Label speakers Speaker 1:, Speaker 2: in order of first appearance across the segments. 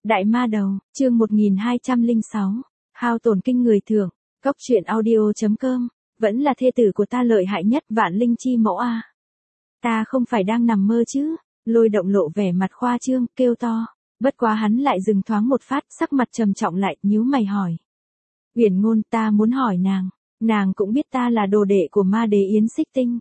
Speaker 1: Đại ma đầu, chương 1206, hao tổn kinh người thưởng, Cốc truyện audio.com, vẫn là thê tử của ta lợi hại nhất Vạn Linh chi mẫu a. Ta không phải đang nằm mơ chứ? Lôi Động lộ vẻ mặt khoa trương, kêu to. Bất quá hắn lại dừng thoáng một phát, sắc mặt trầm trọng lại, nhíu mày hỏi. Uyển Ngôn, ta muốn hỏi nàng cũng biết ta là đồ đệ của ma đế Yến Xích Tinh.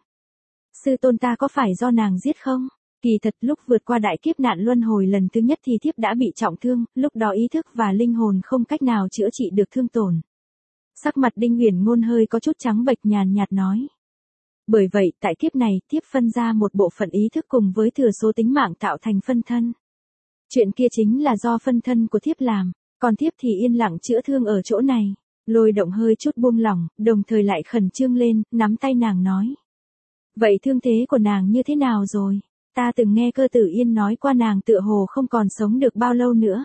Speaker 1: Sư tôn ta có phải do nàng giết không? Kỳ thật lúc vượt qua đại kiếp nạn luân hồi lần thứ nhất thì thiếp đã bị trọng thương, lúc đó ý thức và linh hồn không cách nào chữa trị được thương tổn. Sắc mặt Đinh Uyển Ngôn hơi có chút trắng bệch, nhàn nhạt nói. Bởi vậy, tại kiếp này, thiếp phân ra một bộ phận ý thức cùng với thừa số tính mạng tạo thành phân thân. Chuyện kia chính là do phân thân của thiếp làm, còn thiếp thì yên lặng chữa thương ở chỗ này. Lôi Động hơi chút buông lỏng, đồng thời lại khẩn trương lên, nắm tay nàng nói. Vậy thương thế của nàng như thế nào rồi? Ta từng nghe Cơ Tử Yên nói qua nàng tựa hồ không còn sống được bao lâu nữa.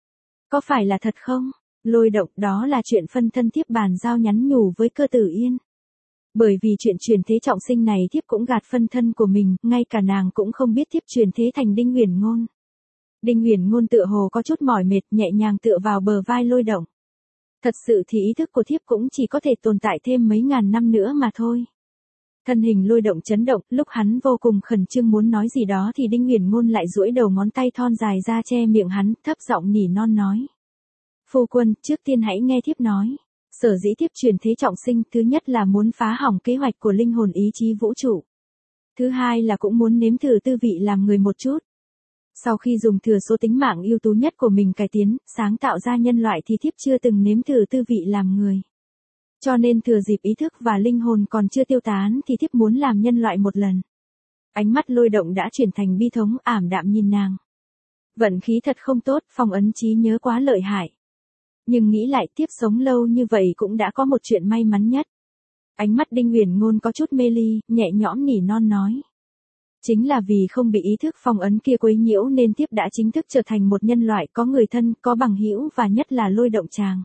Speaker 1: Có phải là thật không? Lôi Động, đó là chuyện phân thân thiếp bàn giao nhắn nhủ với Cơ Tử Yên. Bởi vì chuyện truyền thế trọng sinh này thiếp cũng gạt phân thân của mình, ngay cả nàng cũng không biết thiếp truyền thế thành Đinh Uyển Ngôn. Đinh Uyển Ngôn tựa hồ có chút mỏi mệt, nhẹ nhàng tựa vào bờ vai Lôi Động. Thật sự thì ý thức của thiếp cũng chỉ có thể tồn tại thêm mấy ngàn năm nữa mà thôi. Thân hình Lôi Động chấn động, lúc hắn vô cùng khẩn trương muốn nói gì đó thì Đinh Uyển Ngôn lại duỗi đầu ngón tay thon dài ra che miệng hắn, thấp giọng nỉ non nói. Phu quân, trước tiên hãy nghe thiếp nói. Sở dĩ thiếp truyền thế trọng sinh, thứ nhất là muốn phá hỏng kế hoạch của linh hồn ý chí vũ trụ. Thứ hai là cũng muốn nếm thử tư vị làm người một chút. Sau khi dùng thừa số tính mạng ưu tú nhất của mình cải tiến, sáng tạo ra nhân loại thì thiếp chưa từng nếm thử tư vị làm người. Cho nên thừa dịp ý thức và linh hồn còn chưa tiêu tán thì thiếp muốn làm nhân loại một lần. Ánh mắt Lôi Động đã chuyển thành bi thống, ảm đạm nhìn nàng. Vận khí thật không tốt, phong ấn trí nhớ quá lợi hại. Nhưng nghĩ lại tiếp sống lâu như vậy cũng đã có một chuyện may mắn nhất. Ánh mắt Đinh Uyển Ngôn có chút mê ly, nhẹ nhõm nỉ non nói. Chính là vì không bị ý thức phong ấn kia quấy nhiễu nên thiếp đã chính thức trở thành một nhân loại có người thân, có bằng hữu và nhất là Lôi Động chàng.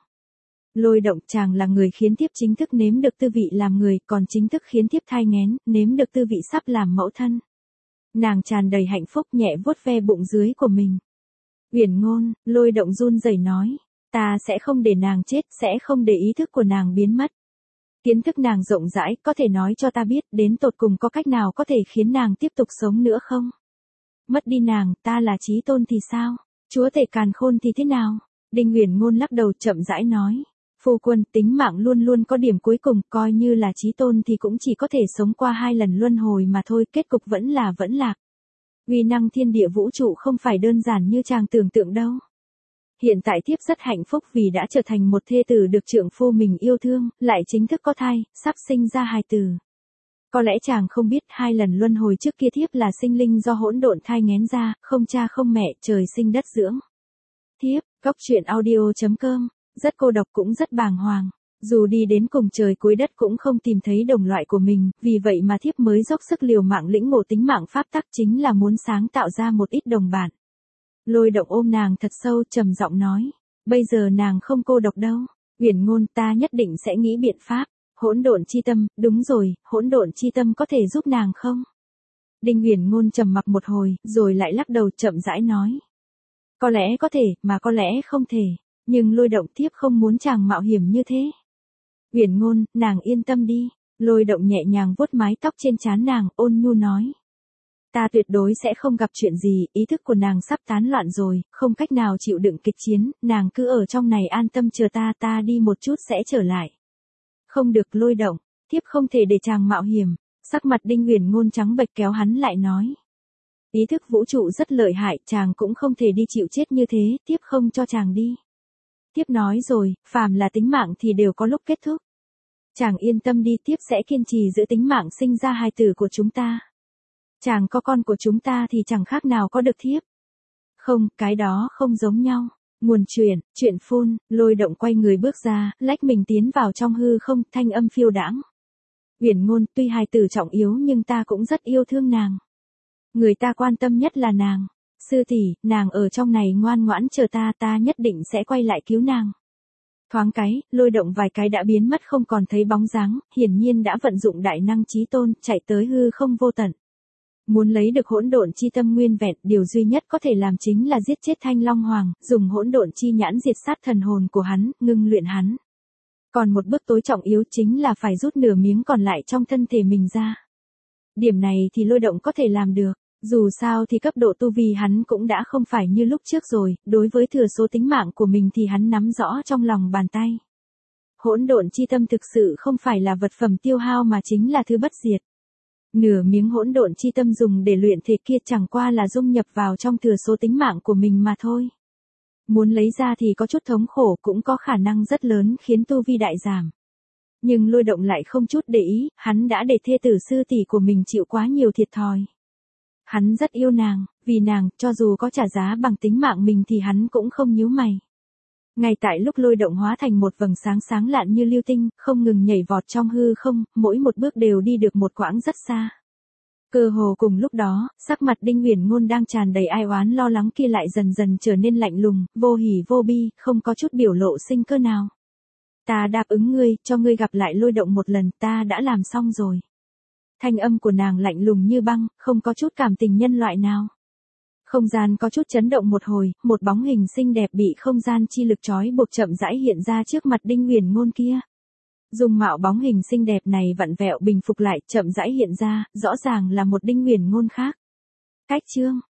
Speaker 1: Lôi Động chàng là người khiến thiếp chính thức nếm được tư vị làm người, còn chính thức khiến thiếp thai nghén, nếm được tư vị sắp làm mẫu thân. Nàng tràn đầy hạnh phúc nhẹ vuốt ve bụng dưới của mình. Uyển Ngôn, Lôi Động run rẩy nói. Ta sẽ không để nàng chết, sẽ không để ý thức của nàng biến mất. Kiến thức nàng rộng rãi, có thể nói cho ta biết đến tột cùng có cách nào có thể khiến nàng tiếp tục sống nữa không? Mất đi nàng, ta là Chí Tôn thì sao? Chúa tể càn khôn thì thế nào? Đinh Uyển Ngôn lắc đầu chậm rãi nói. Phu quân, tính mạng luôn luôn có điểm cuối cùng, coi như là Chí Tôn thì cũng chỉ có thể sống qua 2 lần luân hồi mà thôi, kết cục vẫn lạc. Uy năng thiên địa vũ trụ không phải đơn giản như chàng tưởng tượng đâu. Hiện tại thiếp rất hạnh phúc vì đã trở thành một thê tử được trượng phu mình yêu thương, lại chính thức có thai, sắp sinh ra hài tử. Có lẽ chàng không biết 2 lần luân hồi trước kia thiếp là sinh linh do hỗn độn thai nghén ra, không cha không mẹ, trời sinh đất dưỡng. Thiếp, Cốc truyện audio.com, rất cô độc cũng rất bàng hoàng. Dù đi đến cùng trời cuối đất cũng không tìm thấy đồng loại của mình, vì vậy mà thiếp mới dốc sức liều mạng lĩnh ngộ tính mạng pháp tắc, chính là muốn sáng tạo ra một ít đồng bạn. Lôi Động ôm nàng thật sâu, trầm giọng nói. Bây giờ nàng không cô độc đâu. Uyển Ngôn, ta nhất định sẽ nghĩ biện pháp. Hỗn độn chi tâm, đúng rồi, hỗn độn chi tâm có thể giúp nàng không? Đinh Uyển Ngôn trầm mặc một hồi, rồi lại lắc đầu chậm rãi nói. Có lẽ có thể, mà có lẽ không thể. Nhưng Lôi Động thiếp không muốn chàng mạo hiểm như thế. Uyển Ngôn, nàng yên tâm đi. Lôi Động nhẹ nhàng vuốt mái tóc trên trán nàng, ôn nhu nói. Ta tuyệt đối sẽ không gặp chuyện gì, ý thức của nàng sắp tán loạn rồi, không cách nào chịu đựng kịch chiến, nàng cứ ở trong này an tâm chờ ta đi một chút sẽ trở lại. Không được Lôi Động, thiếp không thể để chàng mạo hiểm, sắc mặt Đinh Uyển Ngôn trắng bệch kéo hắn lại nói. Ý thức vũ trụ rất lợi hại, chàng cũng không thể đi chịu chết như thế, thiếp không cho chàng đi. Thiếp nói rồi, phàm là tính mạng thì đều có lúc kết thúc. Chàng yên tâm đi, thiếp sẽ kiên trì giữ tính mạng sinh ra hài tử của chúng ta. Chàng có con của chúng ta thì chẳng khác nào có được thiếp. Không, cái đó không giống nhau. Nguồn chuyện phun, Lôi Động quay người bước ra, lách mình tiến vào trong hư không, thanh âm phiêu đãng. Uyển Ngôn, tuy hài tử trọng yếu nhưng ta cũng rất yêu thương nàng. Người ta quan tâm nhất là nàng. Sư tỷ, nàng ở trong này ngoan ngoãn chờ ta nhất định sẽ quay lại cứu nàng. Thoáng cái, Lôi Động vài cái đã biến mất không còn thấy bóng dáng, hiển nhiên đã vận dụng đại năng Chí Tôn, chạy tới hư không vô tận. Muốn lấy được hỗn độn chi tâm nguyên vẹn, điều duy nhất có thể làm chính là giết chết Thanh Long Hoàng, dùng hỗn độn chi nhãn diệt sát thần hồn của hắn, ngưng luyện hắn. Còn một bước tối trọng yếu chính là phải rút nửa miếng còn lại trong thân thể mình ra. Điểm này thì Lôi Động có thể làm được, dù sao thì cấp độ tu vi hắn cũng đã không phải như lúc trước rồi, đối với thừa số tính mạng của mình thì hắn nắm rõ trong lòng bàn tay. Hỗn độn chi tâm thực sự không phải là vật phẩm tiêu hao mà chính là thứ bất diệt. Nửa miếng hỗn độn chi tâm dùng để luyện thể kia chẳng qua là dung nhập vào trong thừa số tính mạng của mình mà thôi. Muốn lấy ra thì có chút thống khổ, cũng có khả năng rất lớn khiến tu vi đại giảm. Nhưng Lôi Động lại không chút để ý, hắn đã để thê tử sư tỷ của mình chịu quá nhiều thiệt thòi. Hắn rất yêu nàng, vì nàng, cho dù có trả giá bằng tính mạng mình thì hắn cũng không nhíu mày. Ngay tại lúc Lôi Động hóa thành một vầng sáng sáng lạn như lưu tinh, không ngừng nhảy vọt trong hư không, mỗi một bước đều đi được một quãng rất xa. Cơ hồ cùng lúc đó, sắc mặt Đinh Uyển Ngôn đang tràn đầy ai oán lo lắng kia lại dần dần trở nên lạnh lùng, vô hỉ vô bi, không có chút biểu lộ sinh cơ nào. Ta đáp ứng ngươi, cho ngươi gặp lại Lôi Động một lần, ta đã làm xong rồi. Thanh âm của nàng lạnh lùng như băng, không có chút cảm tình nhân loại nào. Không gian có chút chấn động một hồi, một bóng hình xinh đẹp bị không gian chi lực trói buộc chậm rãi hiện ra trước mặt Đinh Uyển Ngôn kia. Dung mạo bóng hình xinh đẹp này vặn vẹo bình phục lại, chậm rãi hiện ra, rõ ràng là một Đinh Uyển Ngôn khác. Cách chương